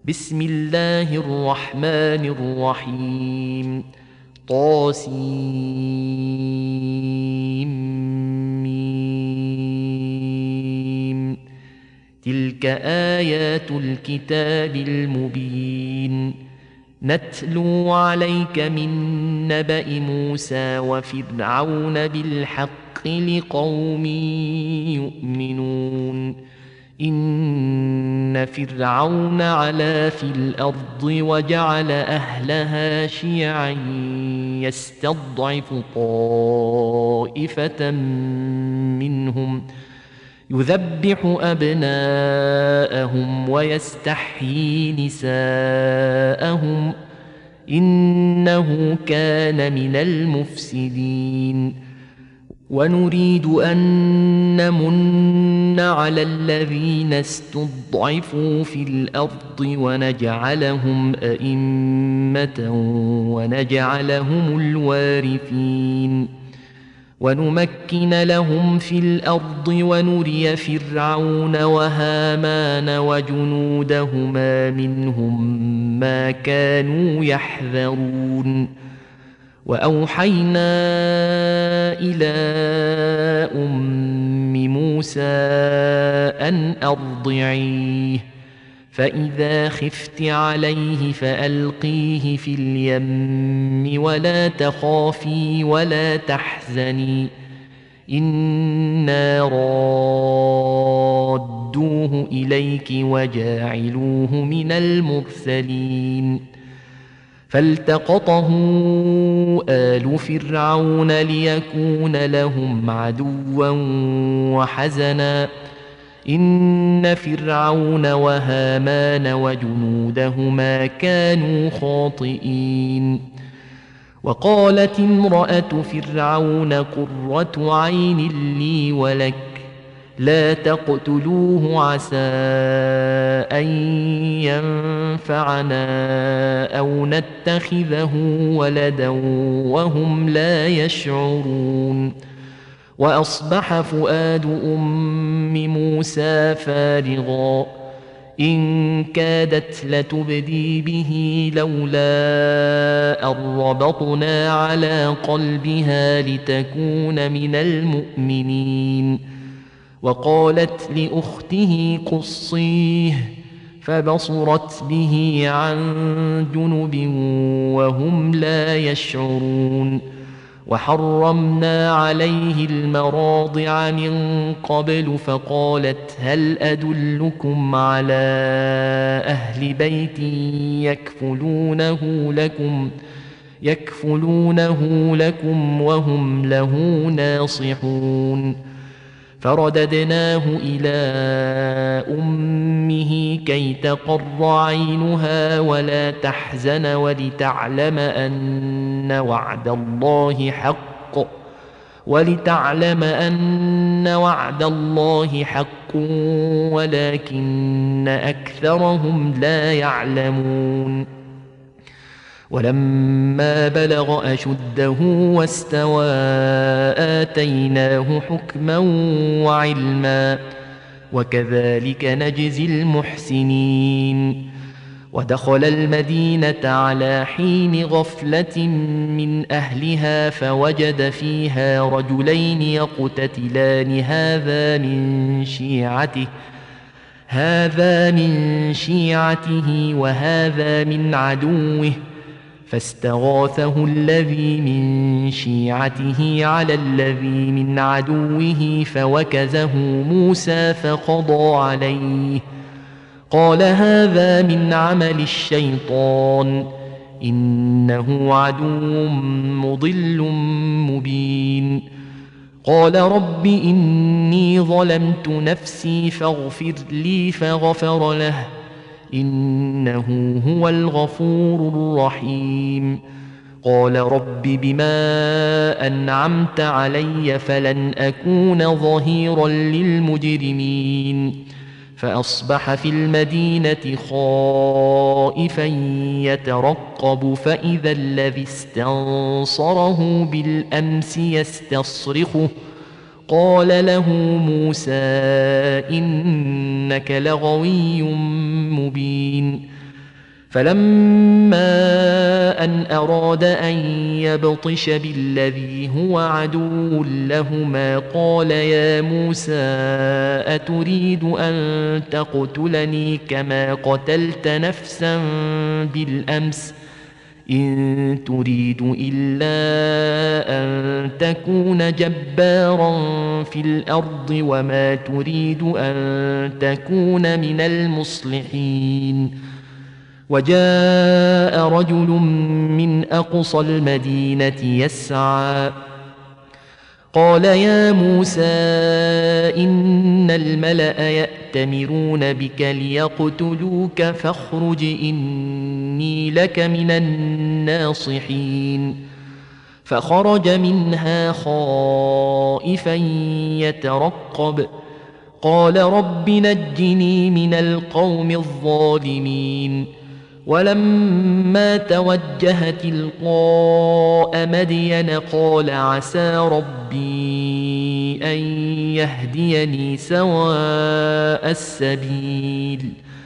بسم الله الرحمن الرحيم طاسيم. تلك آيات الكتاب المبين نتلو عليك من نبأ موسى وفرعون بالحق لقوم يؤمنون. إن فرعون علا في الأرض وجعل أهلها شيعا يستضعف طائفة منهم يذبح أبناءهم ويستحيي نساءهم إنه كان من المفسدين. ونريد أن نمن على الذين استضعفوا في الأرض ونجعلهم أئمة ونجعلهم الوارثين ونمكن لهم في الأرض ونري فرعون وهامان وجنودهما منهم ما كانوا يحذرون. وأوحينا إلى أم موسى أن أرضعيه فإذا خفت عليه فألقيه في اليم ولا تخافي ولا تحزني إنا رادوه إليك وجاعلوه من المرسلين. فالتقطه آل فرعون ليكون لهم عدوا وحزنا إن فرعون وهامان وجنودهما كانوا خاطئين. وقالت امرأة فرعون قرة عين لي ولك لا تقتلوه عسى أن ينفعنا أو نتخذه ولدا وهم لا يشعرون. وأصبح فؤاد أم موسى فارغا إن كادت لتبدي به لولا أن ربطنا على قلبها لتكون من المؤمنين. وقالت لأخته قصيه فبصرت به عن جنب وهم لا يشعرون. وحرمنا عليه المراضع من قبل فقالت هل أدلكم على أهل بيت يكفلونه لكم وهم له ناصحون. فرددناه إلى أمه كي تقر عينها ولا تحزن ولتعلم أن وعد الله حق ولكن أكثرهم لا يعلمون. ولما بلغ أشده واستوى آتيناه حكما وعلما وكذلك نجزي المحسنين. ودخل المدينة على حين غفلة من أهلها فوجد فيها رجلين يقتتلان هذا من شيعته وهذا من عدوه فاستغاثه الذي من شيعته على الذي من عدوه فوكزه موسى فقضى عليه قال هذا من عمل الشيطان إنه عدو مضل مبين. قال رب إني ظلمت نفسي فاغفر لي فغفر له إنه هو الغفور الرحيم. قال رب بما أنعمت علي فلن أكون ظهيرا للمجرمين. فأصبح في المدينة خائفا يترقب فإذا الذي استنصره بالأمس يستصرخه قال له موسى إنك لغوي مبين. فلما أن أراد أن يبطش بالذي هو عدو لهما قال يا موسى أتريد أن تقتلني كما قتلت نفسا بالأمس إن تريد إلا أن تكون جبارا في الأرض وما تريد أن تكون من المصلحين. وجاء رجل من أقصى المدينة يسعى قال يا موسى إن الملأ يأتمرون بك ليقتلوك فاخرج إني لك من الناصحين. فخرج منها خائفا يترقب قال رب نجني من القوم الظالمين. ولما توجه تلقاء مدين قال عسى ربي أن يهديني سواء السبيل.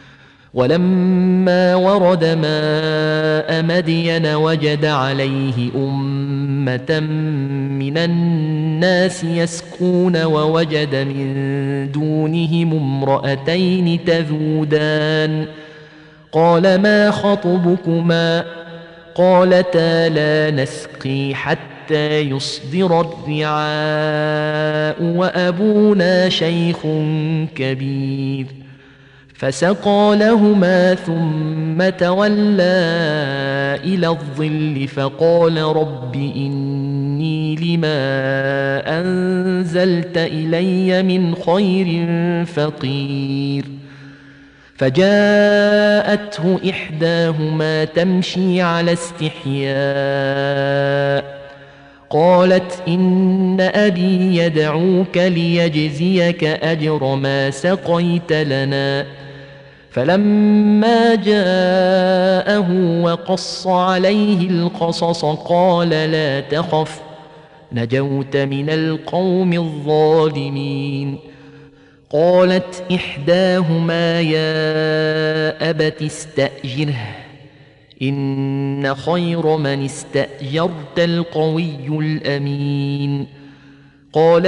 ولما ورد ماء مدين وجد عليه أمة من الناس يسقون ووجد من دونهم امرأتين تذودان قال ما خطبكما قالتا لا نسقي حتى يصدر الرعاء وأبونا شيخ كبير. فسقى لهما ثم تولى إلى الظل فقال رب إني لما أنزلت إلي من خير فقير. فجاءته إحداهما تمشي على استحياء قالت إن أبي يدعوك ليجزيك أجر ما سقيت لنا. فلما جاءه وقص عليه القصص قال لا تخف نجوت من القوم الظالمين. قالت إحداهما يا أبت استأجره إن خير من استأجرت القوي الأمين. قال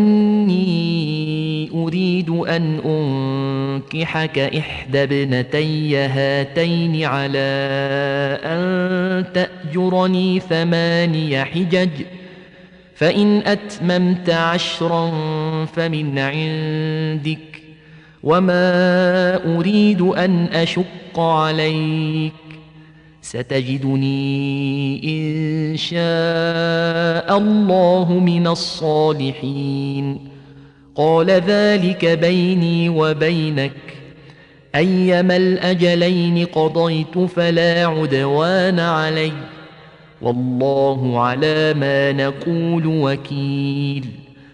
إني أريد أن أنكحك إحدى ابنتي هاتين على أن تأجرني 8 حجج فإن أتممت 10 فمن عندك وما أريد أن أشق عليك ستجدني إن شاء الله من الصالحين. قال ذلك بيني وبينك أيما الأجلين قضيت فلا عدوان علي والله على ما نقول وكيل.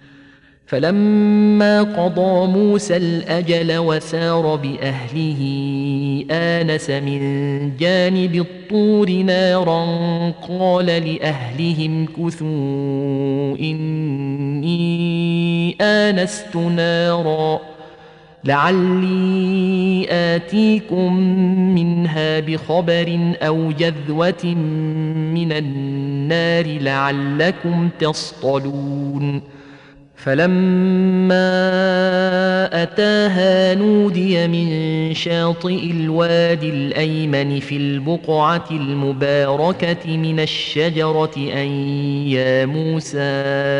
فلما قضى موسى الأجل وسار بأهله آنس من جانب الطور نارا قال لأهلهم كثوا إني آنست نارا لعلي آتيكم منها بخبر أو جذوة من النار لعلكم تصطلون. فلما أتاها نودي من شاطئ الوادي الأيمن في البقعة المباركة من الشجرة أن يا موسى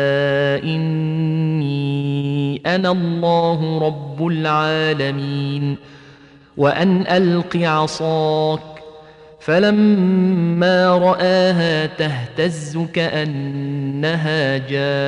إني أنا الله رب العالمين وأن ألق عصاك. فلما رآها تهتز كأنها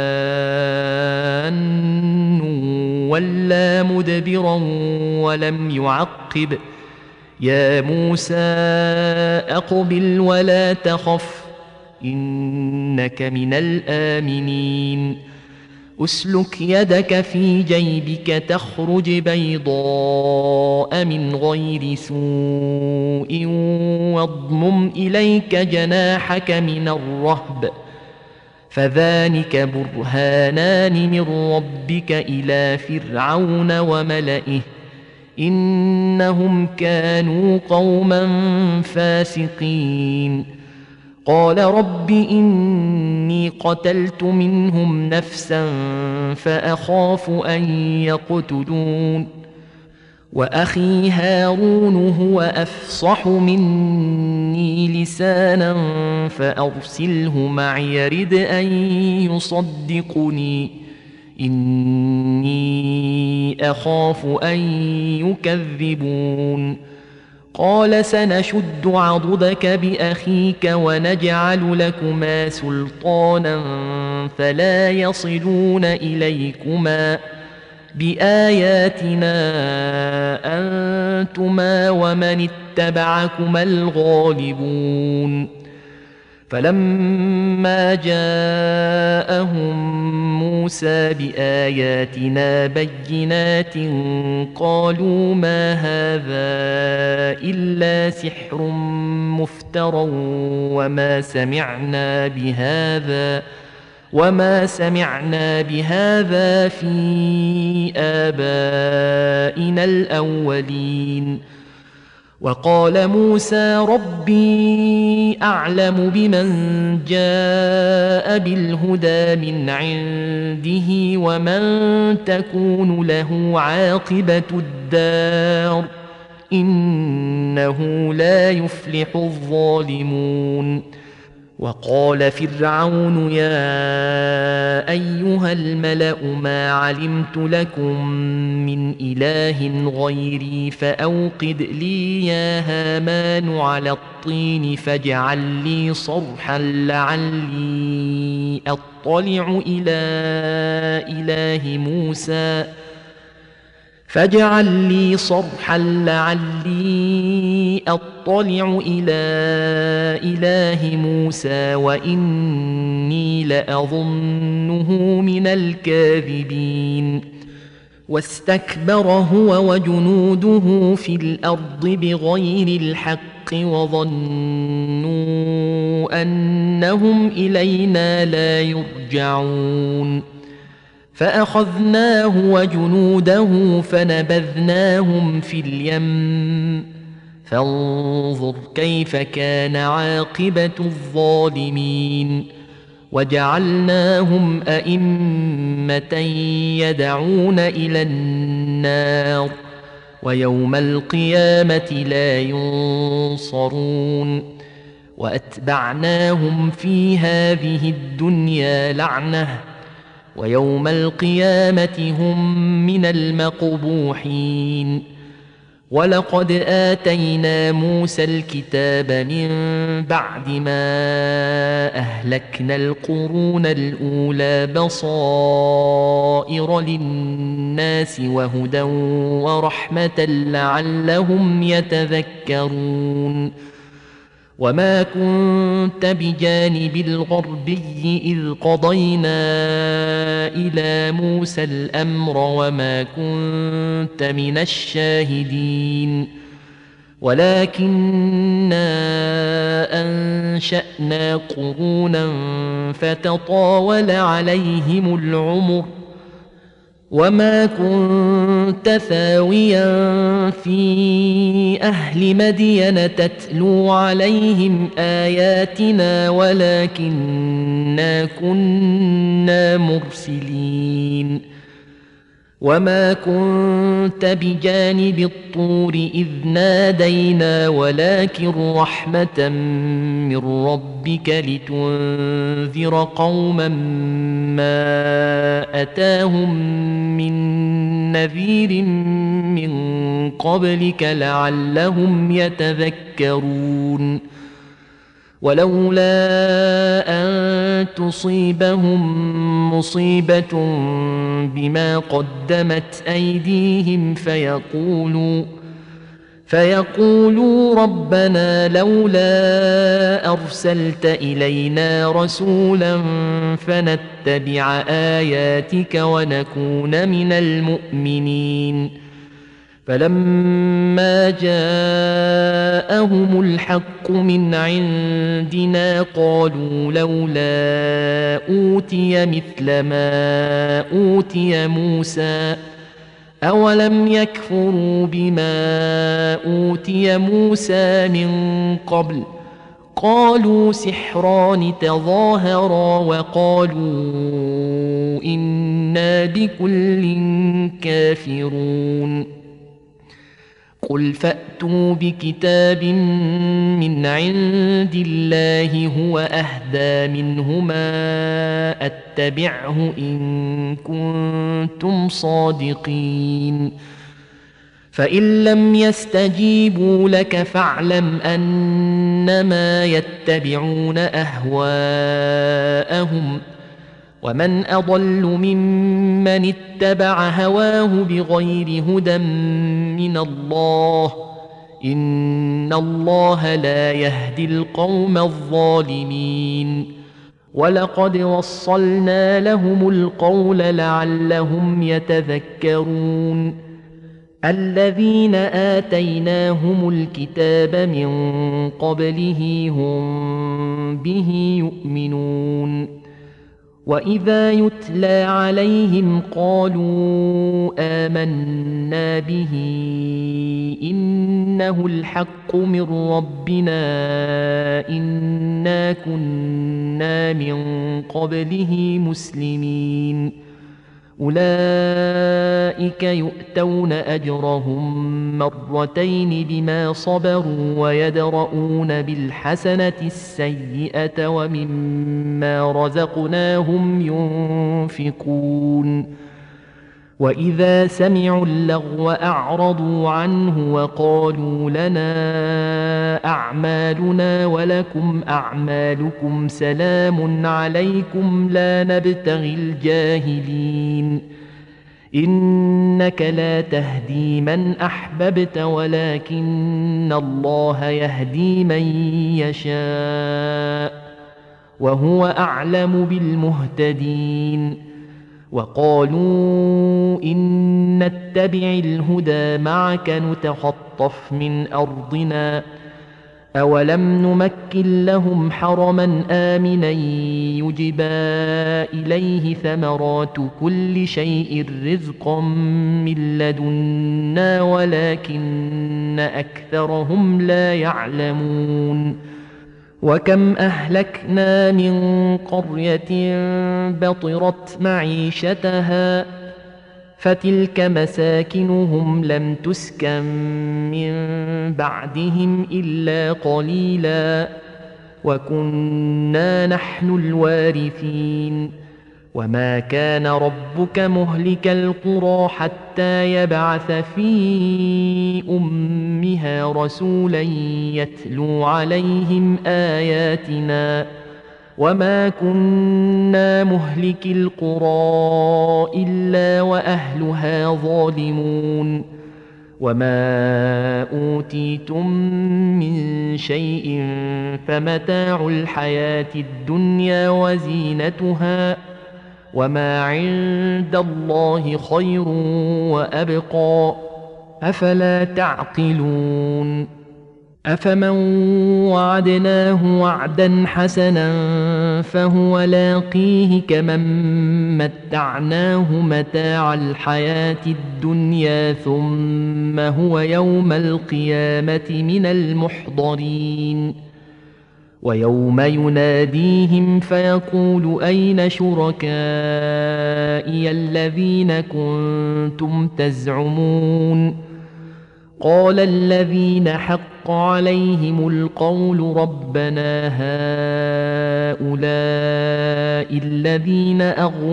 جان ولا مدبرا ولم يعقب يا موسى أقبل ولا تخف إنك من الآمنين. أسلك يدك في جيبك تخرج بيضاء من غير سوء واضمم إليك جناحك من الرهب فذلك برهانان من ربك إلى فرعون وملئه إنهم كانوا قوما فاسقين. قال رب إني قتلت منهم نفسا فأخاف أن يقتلون وأخي هارون هو أفصح مني لسانا فأرسله معي يرد أن يصدقني إني أخاف أن يكذبون. قال سنشد عضدك بأخيك ونجعل لكما سلطانا فلا يصلون إليكما بآياتنا أنتما ومن اتبعكما الغالبون. فلما جاءهم موسى بآياتنا بينات قالوا ما هذا إلا سحر مفترى وما سمعنا بهذا في آبائنا الأولين. وقال موسى ربي أعلم بمن جاء بالهدى من عنده ومن تكون له عاقبة الدار إنه لا يفلح الظالمون. وقال فرعون يا أيها الملأ ما علمت لكم من إله غيري فأوقد لي يا هامان على الطين فاجعل لي صرحا لعلي أطلع إلى إله موسى وإني لأظنه من الكاذبين. واستكبر هو وجنوده في الأرض بغير الحق وظنوا أنهم إلينا لا يرجعون. فأخذناه وجنوده فنبذناهم في اليم فانظر كيف كان عاقبة الظالمين. وجعلناهم أئمة يدعون إلى النار ويوم القيامة لا ينصرون. وأتبعناهم في هذه الدنيا لعنة ويوم القيامة هم من المقبوحين. ولقد آتينا موسى الكتاب من بعد ما أهلكنا القرون الأولى بصائر للناس وهدى ورحمة لعلهم يتذكرون. وما كنت بجانب الغربي إذ قضينا إلى موسى الأمر وما كنت من الشاهدين ولكننا أنشأنا قرونا فتطاول عليهم العمر وما كنت ثاويا في أهل مدين تتلو عليهم آياتنا ولكننا كنا مرسلين. وما كنت بجانب الطور إذ نادينا ولكن رحمة من ربك لتنذر قوما ما أتاهم من نذير من قبلك لعلهم يتذكرون. ولولا أن تصيبهم مصيبة بما قدمت أيديهم فيقولوا ربنا لولا أرسلت إلينا رسولا فنتبع آياتك ونكون من المؤمنين. فلما جاءهم الحق من عندنا قالوا لولا أوتي مثل ما أوتي موسى أولم يكفروا بما أوتي موسى من قبل قالوا سحران تظاهرا وقالوا إنا بكل كافرون قل فأتوا بكتاب من عند الله هو أهدى منهما أتبعه إن كنتم صادقين فإن لم يستجيبوا لك فاعلم أنما يتبعون أهواءهم ومن أضل ممن اتبع هواه بغير هدى من الله إن الله لا يهدي القوم الظالمين ولقد وصلنا لهم القول لعلهم يتذكرون الذين آتيناهم الكتاب من قبله هم به يؤمنون وإذا يتلى عليهم قالوا آمنا به إنه الحق من ربنا إنا كنا من قبله مسلمين أولئك يؤتون أجرهم مرتين بما صبروا ويدرؤون بالحسنة السيئة ومما رزقناهم ينفقون وإذا سمعوا اللغو أعرضوا عنه وقالوا لنا أعمالنا ولكم أعمالكم سلام عليكم لا نبتغي الجاهلين إنك لا تهدي من أحببت ولكن الله يهدي من يشاء وهو أعلم بالمهتدين وقالوا إن نتبع الهدى معك نتخطف من أرضنا أولم نمكن لهم حرما آمنا يجبى إليه ثمرات كل شيء رزقا من لدنا ولكن أكثرهم لا يعلمون وكم أهلكنا من قرية بطرت معيشتها فتلك مساكنهم لم تسكن من بعدهم إلا قليلا وكنا نحن الوارثين وما كان ربك مهلك القرى حتى يبعث في أمها رسولا يتلو عليهم آياتنا وما كنا مهلك القرى إلا وأهلها ظالمون وما أوتيتم من شيء فمتاع الحياة الدنيا وزينتها وما عند الله خير وأبقى أفلا تعقلون أفمن وعدناه وعدا حسنا فهو لاقيه كمن متعناه متاع الحياة الدنيا ثم هو يوم القيامة من المحضرين ويوم يناديهم فيقول أين شركائي الذين كنتم تزعمون قال الذين حق عليهم القول ربنا هؤلاء الذين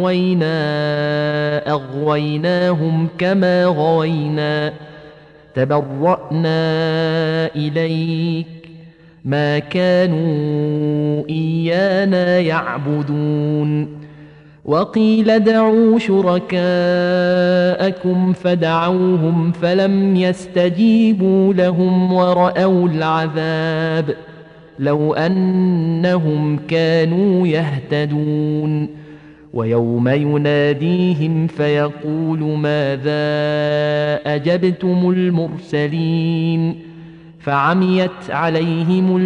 أغويناهم كما غوينا تبرأنا إليك ما كانوا إيانا يعبدون وقيل ادعوا شركاءكم فدعوهم فلم يستجيبوا لهم ورأوا العذاب لو أنهم كانوا يهتدون ويوم يناديهم فيقول ماذا أجبتم المرسلين فعميت عليهم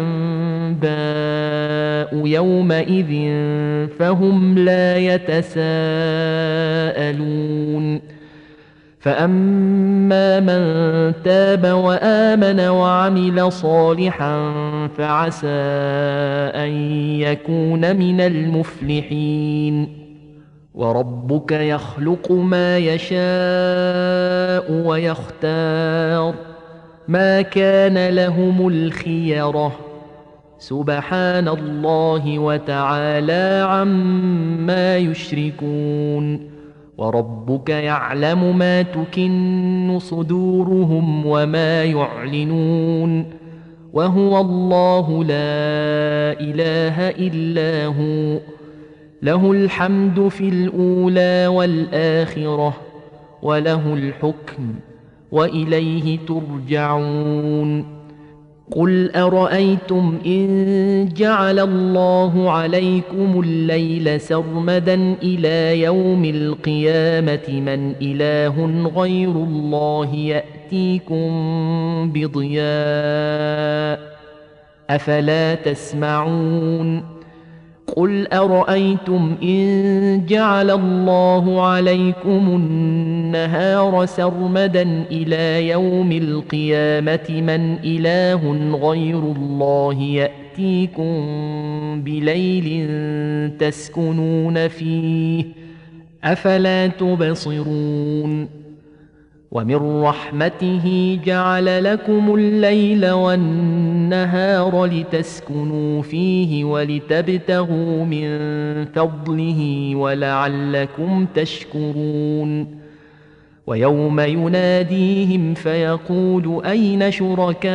الأنباء يومئذ فهم لا يتساءلون فأما من تاب وآمن وعمل صالحا فعسى أن يكون من المفلحين. وربك يخلق ما يشاء ويختار ما كان لهم الخيرة سبحان الله وتعالى عما يشركون. وربك يعلم ما تكن صدورهم وما يعلنون وهو الله لا إله إلا هو له الحمد في الأولى والآخرة وله الحكم وإليه ترجعون. قل أرأيتم إن جعل الله عليكم الليل سرمدا إلى يوم القيامة من إله غير الله يأتيكم بضياء أفلا تسمعون. قل أرأيتم إن جعل الله عليكم النهار سرمدا إلى يوم القيامة من إله غير الله يأتيكم بليل تسكنون فيه أفلا تبصرون. ومن رحمته جعل لكم الليل والنهار لتسكنوا فيه ولتبتغوا من فضله ولعلكم تشكرون. ويوم يناديهم فيقول أين شركائي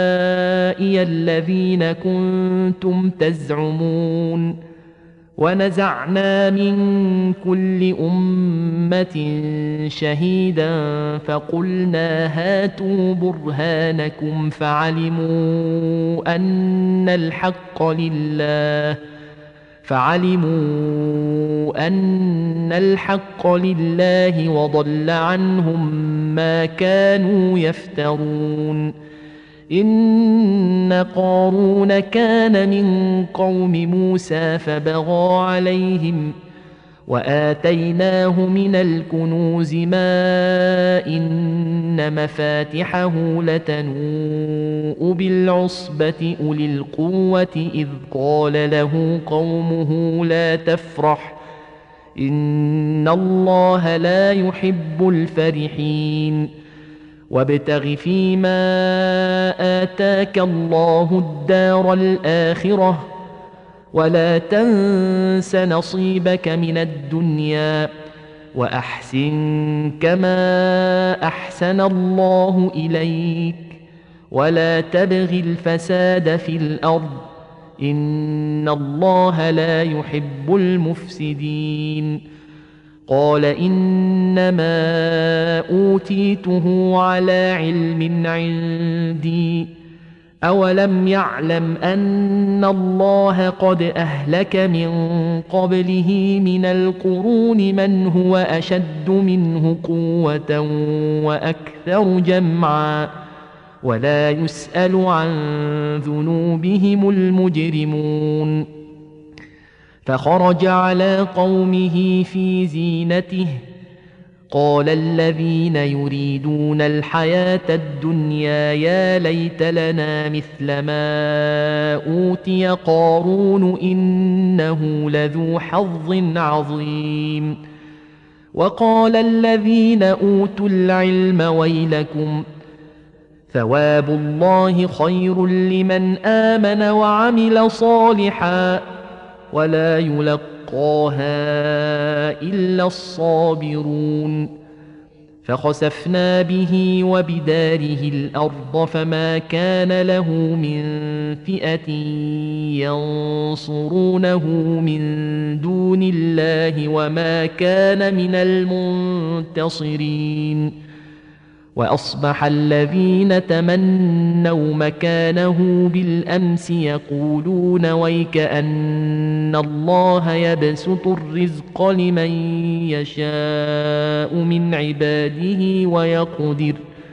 الذين كنتم تزعمون. ونزعنا من كل أمة شهيدا فقلنا هاتوا برهانكم فعلموا أن الحق لله وضل عنهم ما كانوا يفترون. إن قارون كان من قوم موسى فبغى عليهم وآتيناه من الكنوز ما إن مفاتحه لتنوء بالعصبة أولي القوة إذ قال له قومه لا تفرح إن الله لا يحب الفرحين. وابتغ فيما آتاك الله الدار الآخرة ولا تنس نصيبك من الدنيا وأحسن كما أحسن الله إليك ولا تبغ الفساد في الأرض إن الله لا يحب المفسدين. قال إنما أوتيته على علم عندي أولم يعلم أن الله قد أهلك من قبله من القرون من هو أشد منه قوة وأكثر جمعا ولا يسأل عن ذنوبهم المجرمون. فخرج على قومه في زينته قال الذين يريدون الحياة الدنيا يا ليت لنا مثل ما أوتي قارون إنه لذو حظ عظيم. وقال الذين أوتوا العلم ويلكم ثواب الله خير لمن آمن وعمل صالحا ولا يلقاها إلا الصابرون. فخسفنا به وبداره الأرض فما كان له من فئة ينصرونه من دون الله وما كان من المنتصرين. وأصبح الذين تمنوا مكانه بالأمس يقولون ويك أن الله يبسط الرزق لمن يشاء من عباده ويقدر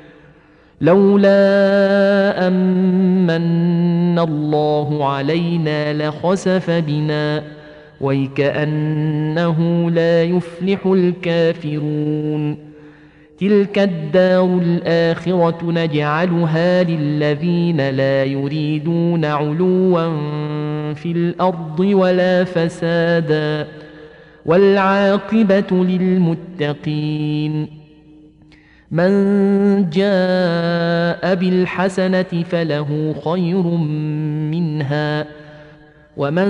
لولا أمن الله علينا لخسف بنا ويك أنه لا يفلح الكافرون. تلك الدار الآخرة نجعلها للذين لا يريدون علوا في الأرض ولا فسادا والعاقبة للمتقين من جاء بالحسنة فله خير منها ومن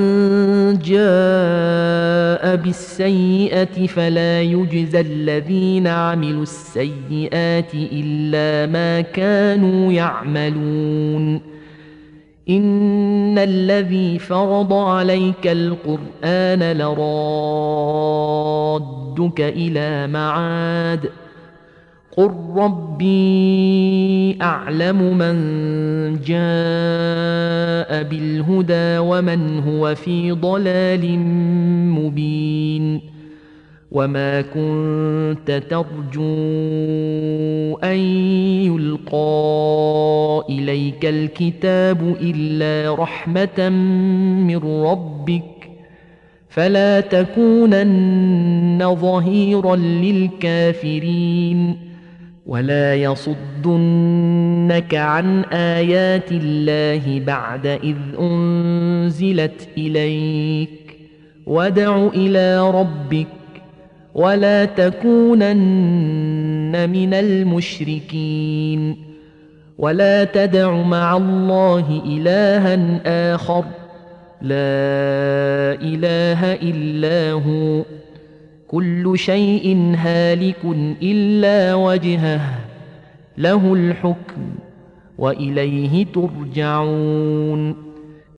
جاء بالسيئة فلا يجزى الذين عملوا السيئات إلا ما كانوا يعملون إن الذي فرض عليك القرآن لرادك إلى معاد قل ربي أعلم من جاء بالهدى ومن هو في ضلال مبين وما كنت ترجو أن يلقى إليك الكتاب إلا رحمة من ربك فلا تكونن ظهيرا للكافرين ولا يصدنك عن آيات الله بعد إذ أنزلت إليك وادع إلى ربك ولا تكونن من المشركين ولا تدع مع الله إلها آخر لا إله إلا هو كل شيء هالك إلا وجهه له الحكم وإليه ترجعون